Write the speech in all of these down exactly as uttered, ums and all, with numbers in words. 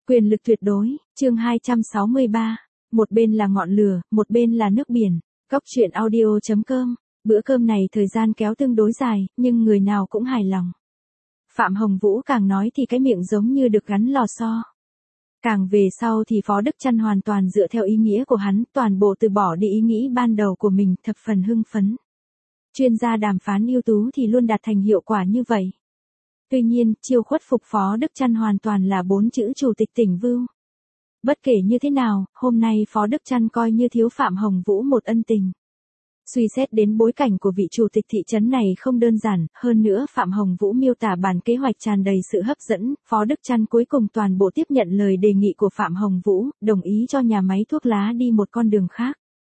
Quyền lực tuyệt đối, chương hai trăm sáu mươi ba. Một bên là ngọn lửa, một bên là nước biển. Góc truyện audio chấm com. Bữa cơm này thời gian kéo tương đối dài, nhưng người nào cũng hài lòng. Phạm Hồng Vũ càng nói thì cái miệng giống như được gắn lò xo. Càng về sau thì Phó Đức Chăn hoàn toàn dựa theo ý nghĩa của hắn, toàn bộ từ bỏ đi ý nghĩ ban đầu của mình, thập phần hưng phấn. Chuyên gia đàm phán ưu tú thì luôn đạt thành hiệu quả như vậy. Tuy nhiên, chiêu khuất phục Phó Đức Chăn hoàn toàn là bốn chữ chủ tịch tỉnh Vưu. Bất kể như thế nào, hôm nay Phó Đức Chăn coi như thiếu Phạm Hồng Vũ một ân tình. Suy xét đến bối cảnh của vị chủ tịch thị trấn này không đơn giản, hơn nữa Phạm Hồng Vũ miêu tả bản kế hoạch tràn đầy sự hấp dẫn, Phó Đức Chăn cuối cùng toàn bộ tiếp nhận lời đề nghị của Phạm Hồng Vũ, đồng ý cho nhà máy thuốc lá đi một con đường khác.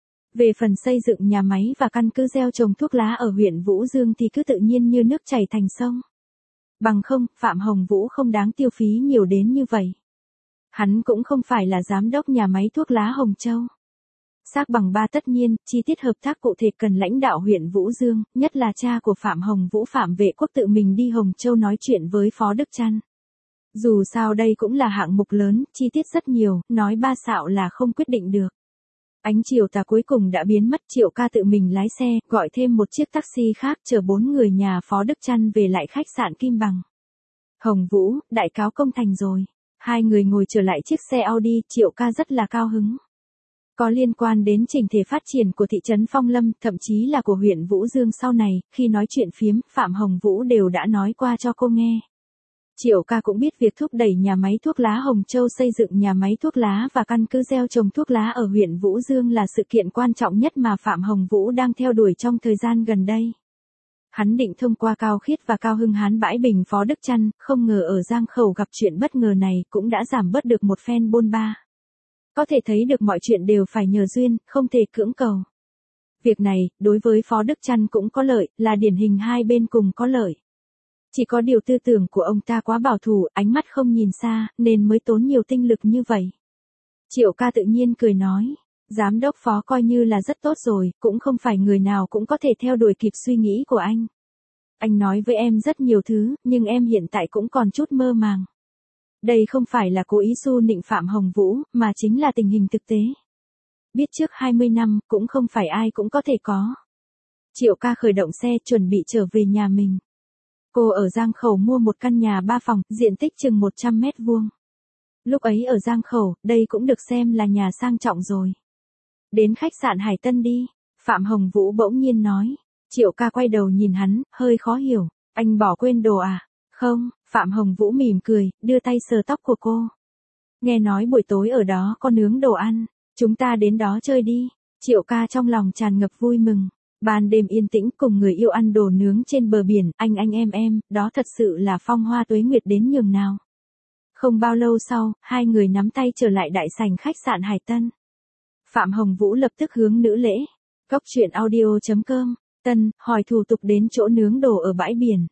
Về phần xây dựng nhà máy và căn cứ gieo trồng thuốc lá ở huyện Vũ Dương thì cứ tự nhiên như nước chảy thành sông. Bằng không, Phạm Hồng Vũ không đáng tiêu phí nhiều đến như vậy. Hắn cũng không phải là giám đốc nhà máy thuốc lá Hồng Châu. Xác bằng ba tất nhiên, chi tiết hợp tác cụ thể cần lãnh đạo huyện Vũ Dương, nhất là cha của Phạm Hồng Vũ Phạm Vệ Quốc tự mình đi Hồng Châu nói chuyện với Phó Đức Chăn. Dù sao đây cũng là hạng mục lớn, chi tiết rất nhiều, nói ba xạo là không quyết định được. Ánh chiều tà cuối cùng đã biến mất, Triệu Ca tự mình lái xe, gọi thêm một chiếc taxi khác chở bốn người nhà Phó Đức Chăn về lại khách sạn Kim Bằng. Hồng Vũ, đại cáo công thành rồi. Hai người ngồi trở lại chiếc xe Audi, Triệu Ca rất là cao hứng. Có liên quan đến trình thể phát triển của thị trấn Phong Lâm, thậm chí là của huyện Vũ Dương sau này, khi nói chuyện phiếm, Phạm Hồng Vũ đều đã nói qua cho cô nghe. Triệu Ca cũng biết việc thúc đẩy nhà máy thuốc lá Hồng Châu xây dựng nhà máy thuốc lá và căn cứ gieo trồng thuốc lá ở huyện Vũ Dương là sự kiện quan trọng nhất mà Phạm Hồng Vũ đang theo đuổi trong thời gian gần đây. Hắn định thông qua Cao Khiết và Cao Hưng Hán bãi bình Phó Đức Chăn, không ngờ ở Giang Khẩu gặp chuyện bất ngờ này cũng đã giảm bớt được một phen bôn ba. Có thể thấy được mọi chuyện đều phải nhờ duyên, không thể cưỡng cầu. Việc này, đối với Phó Đức Chăn cũng có lợi, là điển hình hai bên cùng có lợi. Chỉ có điều tư tưởng của ông ta quá bảo thủ, ánh mắt không nhìn xa, nên mới tốn nhiều tinh lực như vậy. Triệu Ca tự nhiên cười nói, giám đốc Phó coi như là rất tốt rồi, cũng không phải người nào cũng có thể theo đuổi kịp suy nghĩ của anh. Anh nói với em rất nhiều thứ, nhưng em hiện tại cũng còn chút mơ màng. Đây không phải là cố ý xu nịnh Phạm Hồng Vũ, mà chính là tình hình thực tế. Biết trước hai mươi năm, cũng không phải ai cũng có thể có. Triệu Ca khởi động xe chuẩn bị trở về nhà mình. Cô ở Giang Khẩu mua một căn nhà ba phòng, diện tích chừng một trăm mét vuông. Lúc ấy ở Giang Khẩu, đây cũng được xem là nhà sang trọng rồi. Đến khách sạn Hải Tân đi, Phạm Hồng Vũ bỗng nhiên nói. Triệu Ca quay đầu nhìn hắn, hơi khó hiểu, anh bỏ quên đồ à? Không, Phạm Hồng Vũ mỉm cười, đưa tay sờ tóc của cô. Nghe nói buổi tối ở đó có nướng đồ ăn, chúng ta đến đó chơi đi. Triệu Ca trong lòng tràn ngập vui mừng. Ban đêm yên tĩnh cùng người yêu ăn đồ nướng trên bờ biển, anh anh em em, đó thật sự là phong hoa tuế nguyệt đến nhường nào. Không bao lâu sau, hai người nắm tay trở lại đại sảnh khách sạn Hải Tân. Phạm Hồng Vũ lập tức hướng nữ lễ. Góc truyện audio chấm com. Tân, hỏi thủ tục đến chỗ nướng đồ ở bãi biển.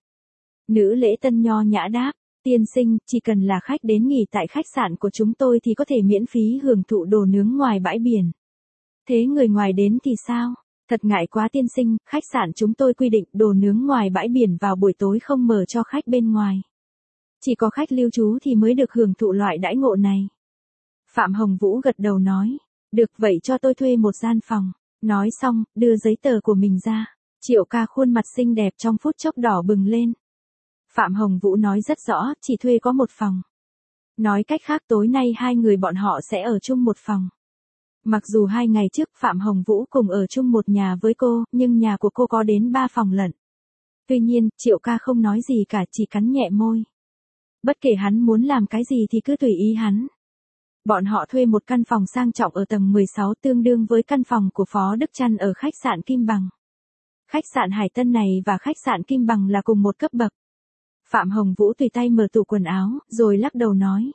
Nữ lễ Tân nho nhã đáp, tiên sinh, chỉ cần là khách đến nghỉ tại khách sạn của chúng tôi thì có thể miễn phí hưởng thụ đồ nướng ngoài bãi biển. Thế người ngoài đến thì sao? Thật ngại quá tiên sinh, khách sạn chúng tôi quy định đồ nướng ngoài bãi biển vào buổi tối không mở cho khách bên ngoài. Chỉ có khách lưu trú thì mới được hưởng thụ loại đãi ngộ này. Phạm Hồng Vũ gật đầu nói, được vậy cho tôi thuê một gian phòng. Nói xong, đưa giấy tờ của mình ra. Triệu Ca khuôn mặt xinh đẹp trong phút chốc đỏ bừng lên. Phạm Hồng Vũ nói rất rõ, chỉ thuê có một phòng. Nói cách khác tối nay hai người bọn họ sẽ ở chung một phòng. Mặc dù hai ngày trước Phạm Hồng Vũ cùng ở chung một nhà với cô, nhưng nhà của cô có đến ba phòng lận. Tuy nhiên, Triệu Ca không nói gì cả, chỉ cắn nhẹ môi. Bất kể hắn muốn làm cái gì thì cứ tùy ý hắn. Bọn họ thuê một căn phòng sang trọng ở tầng mười sáu tương đương với căn phòng của Phó Đức Chăn ở khách sạn Kim Bằng. Khách sạn Hải Tân này và khách sạn Kim Bằng là cùng một cấp bậc. Phạm Hồng Vũ tùy tay mở tủ quần áo, rồi lắc đầu nói.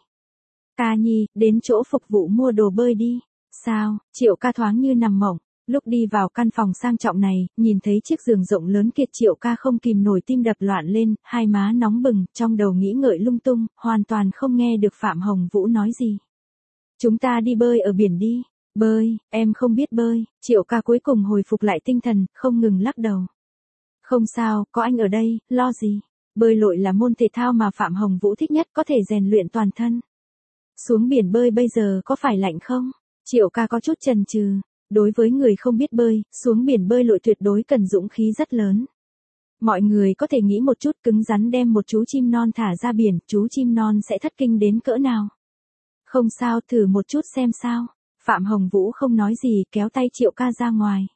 Ca Nhi, đến chỗ phục vụ mua đồ bơi đi. Sao? Triệu Ca thoáng như nằm mộng. Lúc đi vào căn phòng sang trọng này, nhìn thấy chiếc giường rộng lớn kiệt Triệu Ca không kìm nổi tim đập loạn lên, hai má nóng bừng, trong đầu nghĩ ngợi lung tung, hoàn toàn không nghe được Phạm Hồng Vũ nói gì. Chúng ta đi bơi ở biển đi. Bơi, em không biết bơi. Triệu Ca cuối cùng hồi phục lại tinh thần, không ngừng lắc đầu. Không sao, có anh ở đây, lo gì. Bơi lội là môn thể thao mà Phạm Hồng Vũ thích nhất, có thể rèn luyện toàn thân. Xuống biển bơi bây giờ có phải lạnh không? Triệu ca có chút chần chừ. Đối với người không biết bơi, xuống biển bơi lội tuyệt đối cần dũng khí rất lớn. Mọi người có thể nghĩ một chút cứng rắn đem một chú chim non thả ra biển, chú chim non sẽ thất kinh đến cỡ nào. Không sao, thử một chút xem sao. Phạm Hồng Vũ không nói gì, kéo tay Triệu ca ra ngoài.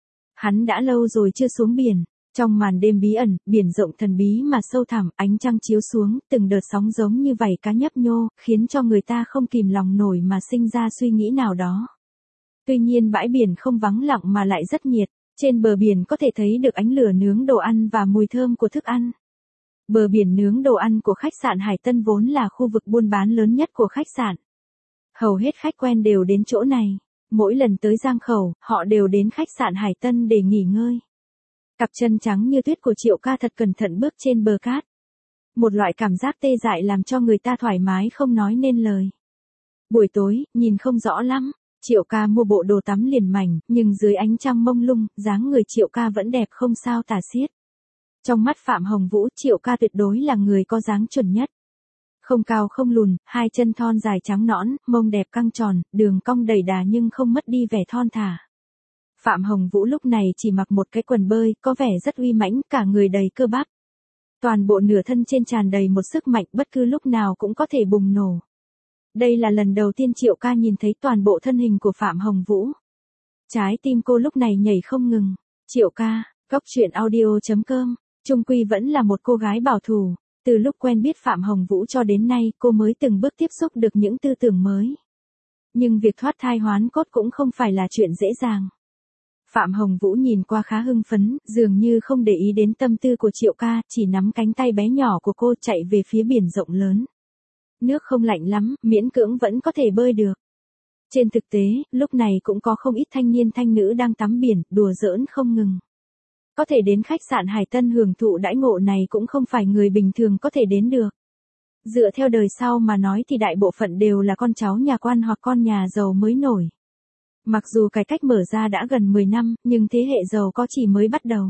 Hắn đã lâu rồi chưa xuống biển. Trong màn đêm bí ẩn, biển rộng thần bí mà sâu thẳm, ánh trăng chiếu xuống, từng đợt sóng giống như vảy cá nhấp nhô, khiến cho người ta không kìm lòng nổi mà sinh ra suy nghĩ nào đó. Tuy nhiên bãi biển không vắng lặng mà lại rất nhiệt, trên bờ biển có thể thấy được ánh lửa nướng đồ ăn và mùi thơm của thức ăn. Bờ biển nướng đồ ăn của khách sạn Hải Tân vốn là khu vực buôn bán lớn nhất của khách sạn. Hầu hết khách quen đều đến chỗ này, mỗi lần tới Giang Khẩu, họ đều đến khách sạn Hải Tân để nghỉ ngơi. Cặp chân trắng như tuyết của Triệu ca thật cẩn thận bước trên bờ cát. Một loại cảm giác tê dại làm cho người ta thoải mái không nói nên lời. Buổi tối, nhìn không rõ lắm, Triệu ca mua bộ đồ tắm liền mảnh, nhưng dưới ánh trăng mông lung, dáng người Triệu ca vẫn đẹp không sao tả xiết. Trong mắt Phạm Hồng Vũ, Triệu ca tuyệt đối là người có dáng chuẩn nhất. Không cao không lùn, hai chân thon dài trắng nõn, mông đẹp căng tròn, đường cong đầy đà nhưng không mất đi vẻ thon thả. Phạm Hồng Vũ lúc này chỉ mặc một cái quần bơi, có vẻ rất uy mãnh, cả người đầy cơ bắp. Toàn bộ nửa thân trên tràn đầy một sức mạnh bất cứ lúc nào cũng có thể bùng nổ. Đây là lần đầu tiên Triệu ca nhìn thấy toàn bộ thân hình của Phạm Hồng Vũ. Trái tim cô lúc này nhảy không ngừng. Triệu ca, Cóc Truyện Audio chấm com, chung quy vẫn là một cô gái bảo thủ. Từ lúc quen biết Phạm Hồng Vũ cho đến nay cô mới từng bước tiếp xúc được những tư tưởng mới. Nhưng việc thoát thai hoán cốt cũng không phải là chuyện dễ dàng. Phạm Hồng Vũ nhìn qua khá hưng phấn, dường như không để ý đến tâm tư của Triệu ca, chỉ nắm cánh tay bé nhỏ của cô chạy về phía biển rộng lớn. Nước không lạnh lắm, miễn cưỡng vẫn có thể bơi được. Trên thực tế, lúc này cũng có không ít thanh niên thanh nữ đang tắm biển, đùa giỡn không ngừng. Có thể đến khách sạn Hải Tân hưởng thụ đãi ngộ này cũng không phải người bình thường có thể đến được. Dựa theo đời sau mà nói thì đại bộ phận đều là con cháu nhà quan hoặc con nhà giàu mới nổi. Mặc dù cải cách mở ra đã gần mười năm, nhưng thế hệ giàu có chỉ mới bắt đầu.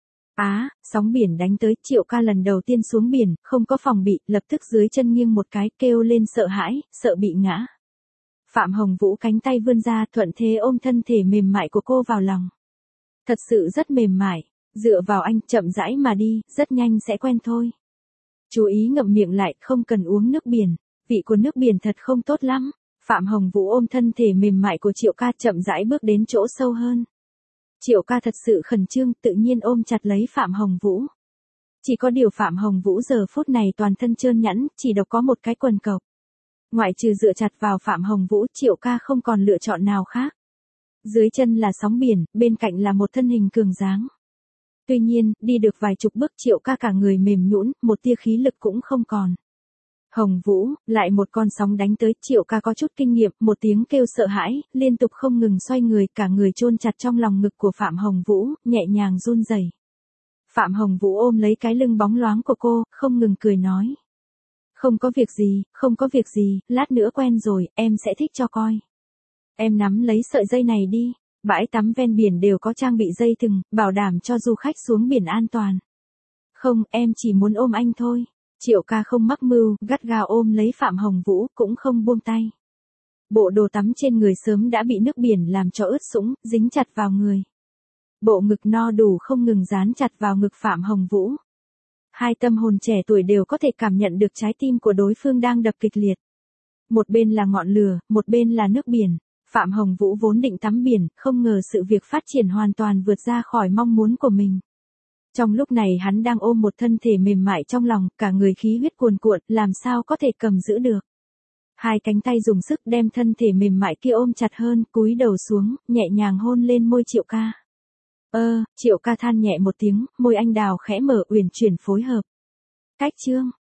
Á, à, sóng biển đánh tới, Triệu ca lần đầu tiên xuống biển, không có phòng bị, lập tức dưới chân nghiêng một cái, kêu lên sợ hãi, sợ bị ngã. Phạm Hồng Vũ cánh tay vươn ra, thuận thế ôm thân thể mềm mại của cô vào lòng. Thật sự rất mềm mại, dựa vào anh, chậm rãi mà đi, rất nhanh sẽ quen thôi. Chú ý ngậm miệng lại, không cần uống nước biển, vị của nước biển thật không tốt lắm. Phạm Hồng Vũ ôm thân thể mềm mại của Triệu ca chậm rãi bước đến chỗ sâu hơn. Triệu ca thật sự khẩn trương, tự nhiên ôm chặt lấy Phạm Hồng Vũ. Chỉ có điều Phạm Hồng Vũ giờ phút này toàn thân trơn nhẵn, chỉ độc có một cái quần cộc. Ngoại trừ dựa chặt vào Phạm Hồng Vũ, Triệu ca không còn lựa chọn nào khác. Dưới chân là sóng biển, bên cạnh là một thân hình cường dáng. Tuy nhiên, đi được vài chục bước Triệu ca cả người mềm nhũn, một tia khí lực cũng không còn. Hồng Vũ, lại một con sóng đánh tới, Triệu ca có chút kinh nghiệm, một tiếng kêu sợ hãi, liên tục không ngừng xoay người, cả người chôn chặt trong lòng ngực của Phạm Hồng Vũ, nhẹ nhàng run rẩy. Phạm Hồng Vũ ôm lấy cái lưng bóng loáng của cô, không ngừng cười nói. Không có việc gì, không có việc gì, lát nữa quen rồi, em sẽ thích cho coi. Em nắm lấy sợi dây này đi, bãi tắm ven biển đều có trang bị dây thừng, bảo đảm cho du khách xuống biển an toàn. Không, em chỉ muốn ôm anh thôi. Triệu ca không mắc mưu, gắt gao ôm lấy Phạm Hồng Vũ, cũng không buông tay. Bộ đồ tắm trên người sớm đã bị nước biển làm cho ướt sũng, dính chặt vào người. Bộ ngực no đủ không ngừng dán chặt vào ngực Phạm Hồng Vũ. Hai tâm hồn trẻ tuổi đều có thể cảm nhận được trái tim của đối phương đang đập kịch liệt. Một bên là ngọn lửa, một bên là nước biển. Phạm Hồng Vũ vốn định tắm biển, không ngờ sự việc phát triển hoàn toàn vượt ra khỏi mong muốn của mình. Trong lúc này hắn đang ôm một thân thể mềm mại trong lòng, cả người khí huyết cuồn cuộn, làm sao có thể cầm giữ được. Hai cánh tay dùng sức đem thân thể mềm mại kia ôm chặt hơn, cúi đầu xuống, nhẹ nhàng hôn lên môi Triệu ca. Ơ, Triệu ca than nhẹ một tiếng, môi anh đào khẽ mở uyển chuyển phối hợp. Cách chương.